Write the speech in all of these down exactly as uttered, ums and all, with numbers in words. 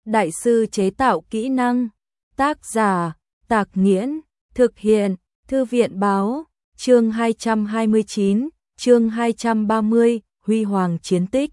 đại sư chế tạo kỹ năng. Tác giả, Tạc Nghiễn, thực hiện, Thư viện báo, chương hai trăm hai mươi chín, chương hai trăm ba mươi, huy hoàng chiến tích.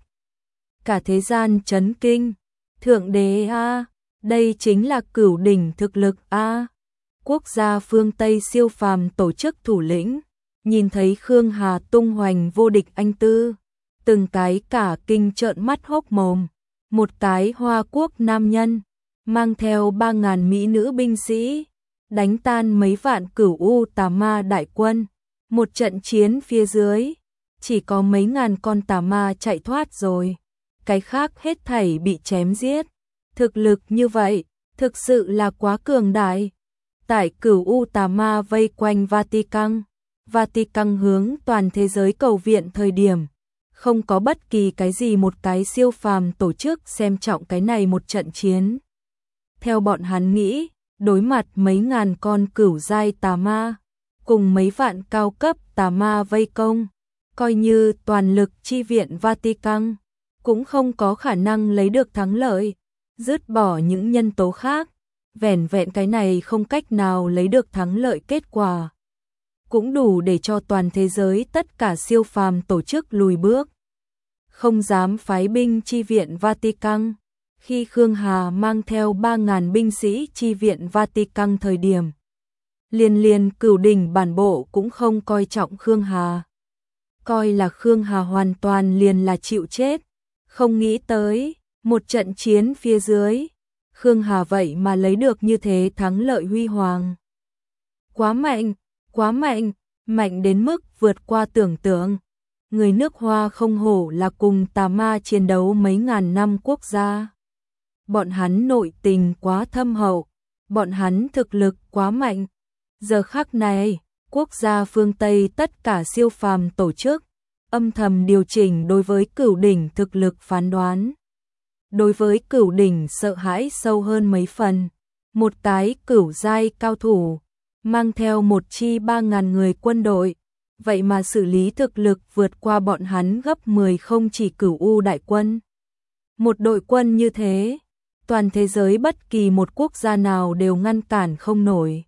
Cả thế gian chấn kinh, thượng đế a, đây chính là cửu đỉnh thực lực a. Quốc gia phương Tây siêu phàm tổ chức thủ lĩnh, nhìn thấy Khương Hà tung hoành vô địch anh tư, từng cái cả kinh trợn mắt hốc mồm. Một cái Hoa Quốc nam nhân, mang theo ba ngàn mỹ nữ binh sĩ, đánh tan mấy vạn cửu u tà ma đại quân. Một trận chiến phía dưới, chỉ có mấy ngàn con tà ma chạy thoát rồi, cái khác hết thảy bị chém giết. Thực lực như vậy, thực sự là quá cường đại. Tại cửu u tà ma vây quanh Vatican, Vatican hướng toàn thế giới cầu viện thời điểm, không có bất kỳ cái gì một cái siêu phàm tổ chức xem trọng cái này một trận chiến. Theo bọn hắn nghĩ, đối mặt mấy ngàn con cửu giai tà ma, cùng mấy vạn cao cấp tà ma vây công, coi như toàn lực chi viện Vatican, cũng không có khả năng lấy được thắng lợi. Dứt bỏ những nhân tố khác, vẻn vẹn cái này không cách nào lấy được thắng lợi kết quả, cũng đủ để cho toàn thế giới tất cả siêu phàm tổ chức lùi bước, không dám phái binh chi viện Vatican. Khi Khương Hà mang theo ba ngàn binh sĩ chi viện Vatican thời điểm, liền liền cửu đỉnh bản bộ cũng không coi trọng Khương Hà, coi là Khương Hà hoàn toàn liền là chịu chết. Không nghĩ tới, một trận chiến phía dưới, Khương Hà vậy mà lấy được như thế thắng lợi huy hoàng. Quá mạnh, quá mạnh, mạnh đến mức vượt qua tưởng tượng. Người nước Hoa không hổ là cùng tà ma chiến đấu mấy ngàn năm quốc gia. Bọn hắn nội tình quá thâm hậu, bọn hắn thực lực quá mạnh. Giờ khắc này, quốc gia phương Tây tất cả siêu phàm tổ chức, âm thầm điều chỉnh đối với cửu đỉnh thực lực phán đoán. Đối với cửu đỉnh sợ hãi sâu hơn mấy phần. Một cái cửu giai cao thủ, mang theo một chi ba ngàn người quân đội, vậy mà xử lý thực lực vượt qua bọn hắn gấp mười không chỉ cửu u đại quân. Một đội quân như thế, toàn thế giới bất kỳ một quốc gia nào đều ngăn cản không nổi.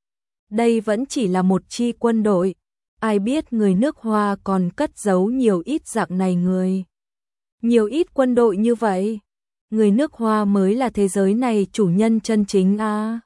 Đây vẫn chỉ là một chi quân đội, ai biết người nước Hoa còn cất giấu nhiều ít dạng này người. Nhiều ít quân đội như vậy, người nước Hoa mới là thế giới này chủ nhân chân chính a. À.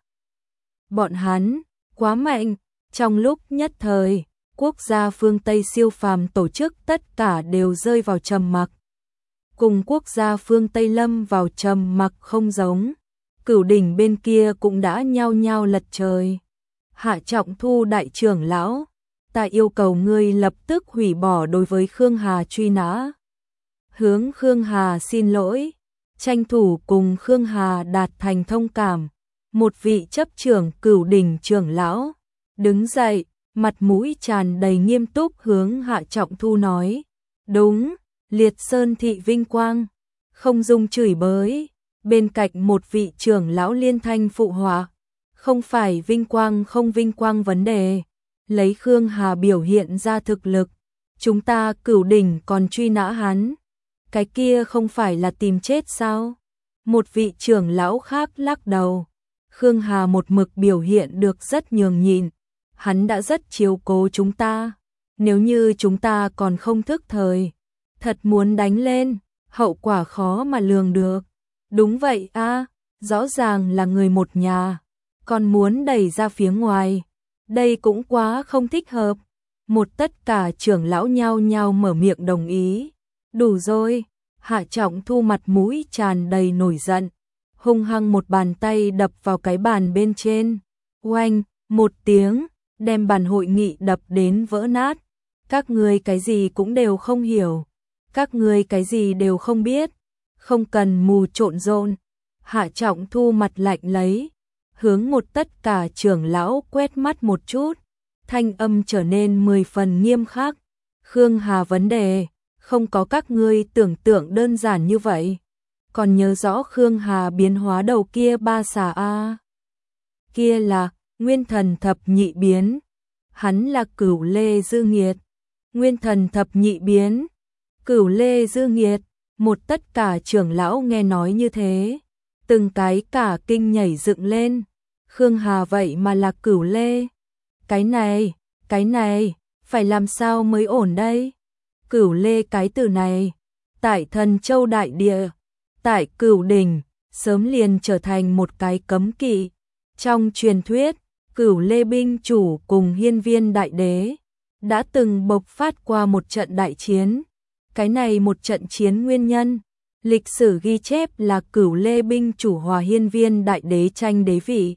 Bọn hắn, quá mạnh, trong lúc nhất thời, quốc gia phương Tây siêu phàm tổ chức tất cả đều rơi vào trầm mặc. Cùng quốc gia phương Tây lâm vào trầm mặc không giống, cửu đỉnh bên kia cũng đã nhao nhao lật trời. Hạ Trọng Thu đại trưởng lão, ta yêu cầu ngươi lập tức hủy bỏ đối với Khương Hà truy nã. Hướng Khương Hà xin lỗi, tranh thủ cùng Khương Hà đạt thành thông cảm. Một vị chấp trưởng cửu đỉnh trưởng lão đứng dậy, mặt mũi tràn đầy nghiêm túc hướng Hạ Trọng Thu nói, đúng, Liệt Sơn thị vinh quang, không dung chửi bới. Bên cạnh một vị trưởng lão liên thanh phụ họa, không phải vinh quang không vinh quang vấn đề, lấy Khương Hà biểu hiện ra thực lực, chúng ta cửu đỉnh còn truy nã hắn, cái kia không phải là tìm chết sao? Một vị trưởng lão khác lắc đầu, Khương Hà một mực biểu hiện được rất nhường nhịn, hắn đã rất chiếu cố chúng ta, nếu như chúng ta còn không thức thời, thật muốn đánh lên, hậu quả khó mà lường được. Đúng vậy a, rõ ràng là người một nhà, còn muốn đẩy ra phía ngoài, đây cũng quá không thích hợp. Một tất cả trưởng lão nhao nhao mở miệng đồng ý. Đủ rồi, Hạ Trọng Thu mặt mũi tràn đầy nổi giận, hung hăng một bàn tay đập vào cái bàn bên trên. Oanh, một tiếng, đem bàn hội nghị đập đến vỡ nát. Các ngươi cái gì cũng đều không hiểu, các ngươi cái gì đều không biết, không cần mù trộn rộn. Hạ Trọng Thu mặt lạnh lấy, hướng một tất cả trưởng lão quét mắt một chút, thanh âm trở nên mười phần nghiêm khắc. Khương Hà vấn đề, không có các ngươi tưởng tượng đơn giản như vậy. Còn nhớ rõ Khương Hà biến hóa đầu kia ba xà a? Kia là Nguyên Thần Thập Nhị Biến. Hắn là Cửu Lê Dư Nghiệt. Nguyên Thần Thập Nhị Biến. Cửu Lê Dư Nghiệt. Một tất cả trưởng lão nghe nói như thế, từng cái cả kinh nhảy dựng lên. Khương Hà vậy mà là Cửu Lê. Cái này, cái này, phải làm sao mới ổn đây? Cửu Lê cái từ này, tại Thần Châu đại địa, tại Cửu Đỉnh, sớm liền trở thành một cái cấm kỵ. Trong truyền thuyết, Cửu Lê binh chủ cùng Hiên Viên đại đế đã từng bộc phát qua một trận đại chiến. Cái này một trận chiến nguyên nhân, lịch sử ghi chép là Cửu Lê binh chủ hòa Hiên Viên đại đế tranh đế vị.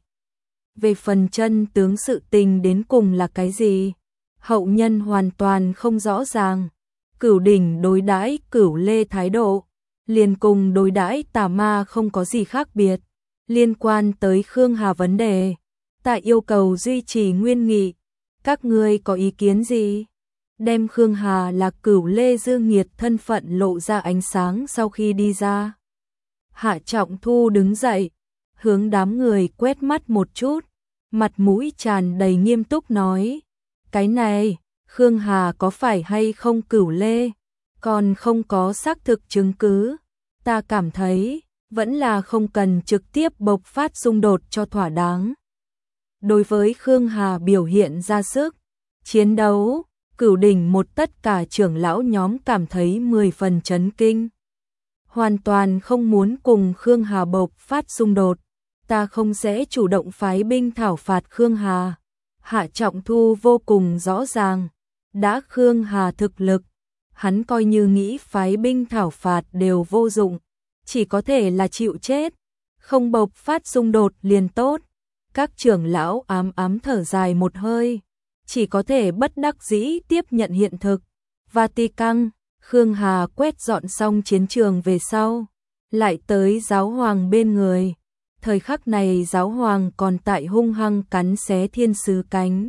Về phần chân tướng sự tình đến cùng là cái gì, hậu nhân hoàn toàn không rõ ràng. Cửu Đỉnh đối đãi Cửu Lê thái độ, liền cùng đối đãi tà ma không có gì khác biệt. Liên quan tới Khương Hà vấn đề, ta yêu cầu duy trì nguyên nghị. Các ngươi có ý kiến gì? Đem Khương Hà là Cửu Lê Dương Nghiệt thân phận lộ ra ánh sáng sau khi đi ra. Hạ Trọng Thu đứng dậy, hướng đám người quét mắt một chút, mặt mũi tràn đầy nghiêm túc nói: cái này, Khương Hà có phải hay không Cửu Lê, còn không có xác thực chứng cứ. Ta cảm thấy, vẫn là không cần trực tiếp bộc phát xung đột cho thỏa đáng. Đối với Khương Hà biểu hiện ra sức chiến đấu, Cửu Đỉnh một tất cả trưởng lão nhóm cảm thấy mười phần chấn kinh. Hoàn toàn không muốn cùng Khương Hà bộc phát xung đột. Ta không sẽ chủ động phái binh thảo phạt Khương Hà. Hạ Trọng Thu vô cùng rõ ràng, đã Khương Hà thực lực, hắn coi như nghĩ phái binh thảo phạt đều vô dụng, chỉ có thể là chịu chết, không bộc phát xung đột liền tốt. Các trưởng lão ám ám thở dài một hơi, chỉ có thể bất đắc dĩ tiếp nhận hiện thực. Vatican, Khương Hà quét dọn xong chiến trường về sau, lại tới giáo hoàng bên người. Thời khắc này giáo hoàng còn tại hung hăng cắn xé thiên sứ cánh.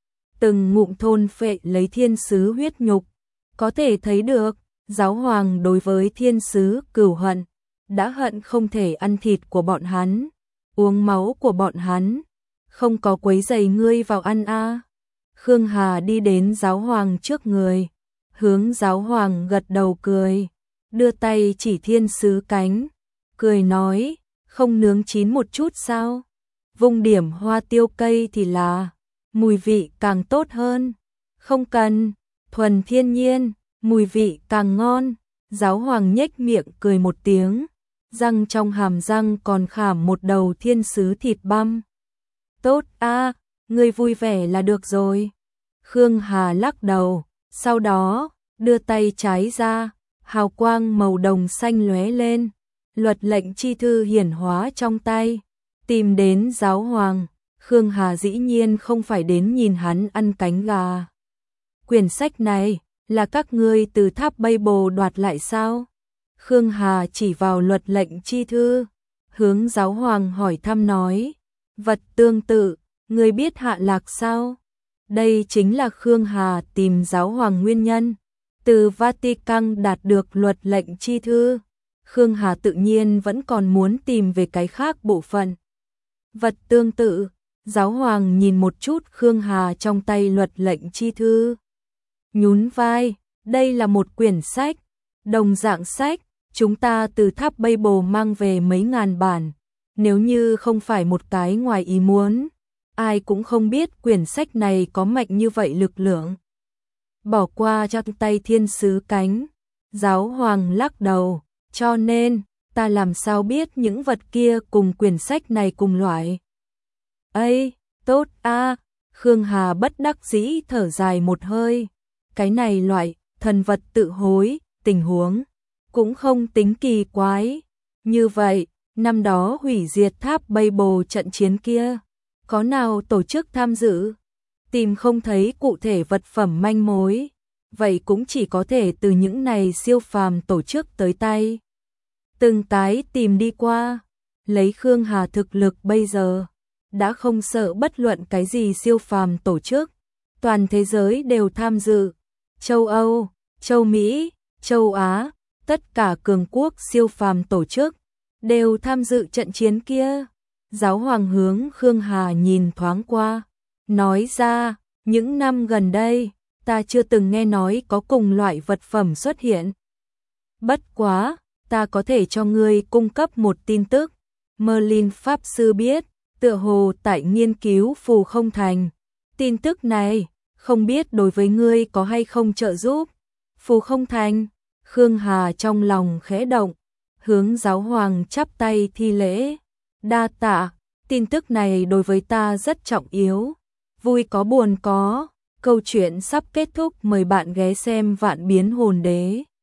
Từng ngụm thôn phệ lấy thiên sứ huyết nhục. Có thể thấy được, giáo hoàng đối với thiên sứ cừu hận, đã hận không thể ăn thịt của bọn hắn, uống máu của bọn hắn. Không có quấy rầy ngươi vào ăn a. À. Khương Hà đi đến giáo hoàng trước người, hướng giáo hoàng gật đầu cười, đưa tay chỉ thiên sứ cánh, cười nói: không nướng chín một chút sao? Vung điểm hoa tiêu cây thì là, mùi vị càng tốt hơn. Không cần, thuần thiên nhiên, mùi vị càng ngon. Giáo hoàng nhếch miệng cười một tiếng, răng trong hàm răng còn khảm một đầu thiên sứ thịt băm. Tốt a, ngươi vui vẻ là được rồi. Khương Hà lắc đầu, sau đó, đưa tay trái ra, hào quang màu đồng xanh lóe lên. Luật lệnh chi thư hiển hóa trong tay, tìm đến giáo hoàng. Khương Hà dĩ nhiên không phải đến nhìn hắn ăn cánh gà. Quyển sách này là các ngươi từ tháp Babel đoạt lại sao? Khương Hà chỉ vào luật lệnh chi thư, hướng giáo hoàng hỏi thăm nói: vật tương tự, ngươi biết hạ lạc sao? Đây chính là Khương Hà tìm giáo hoàng nguyên nhân. Từ Vatican đạt được luật lệnh chi thư, Khương Hà tự nhiên vẫn còn muốn tìm về cái khác bộ phận. Vật tương tự, giáo hoàng nhìn một chút Khương Hà trong tay luật lệnh chi thư, nhún vai, đây là một quyển sách, đồng dạng sách, chúng ta từ tháp Babel mang về mấy ngàn bản, nếu như không phải một cái ngoài ý muốn, ai cũng không biết quyển sách này có mạnh như vậy lực lượng. Bỏ qua trong tay thiên sứ cánh, giáo hoàng lắc đầu, cho nên, ta làm sao biết những vật kia cùng quyển sách này cùng loại. Ây, tốt a. Khương Hà bất đắc dĩ thở dài một hơi, cái này loại thần vật tự hối, tình huống cũng không tính kỳ quái. Như vậy, năm đó hủy diệt tháp Babel trận chiến kia, có nào tổ chức tham dự? Tìm không thấy cụ thể vật phẩm manh mối, vậy cũng chỉ có thể từ những này siêu phàm tổ chức tới tay. Từng cái tìm đi qua, lấy Khương Hà thực lực bây giờ, đã không sợ bất luận cái gì siêu phàm tổ chức, toàn thế giới đều tham dự, châu Âu, châu Mỹ, châu Á, tất cả cường quốc siêu phàm tổ chức, đều tham dự trận chiến kia. Giáo hoàng hướng Khương Hà nhìn thoáng qua, nói ra, những năm gần đây, ta chưa từng nghe nói có cùng loại vật phẩm xuất hiện. Bất quá, ta có thể cho ngươi cung cấp một tin tức, Merlin Pháp Sư biết, tựa hồ tại nghiên cứu phù không thành. Tin tức này, không biết đối với ngươi có hay không trợ giúp. Phù không thành, Khương Hà trong lòng khẽ động, hướng giáo hoàng chắp tay thi lễ. Đa tạ, tin tức này đối với ta rất trọng yếu. Vui có buồn có, câu chuyện sắp kết thúc, mời bạn ghé xem Vạn Biến Hồn Đế.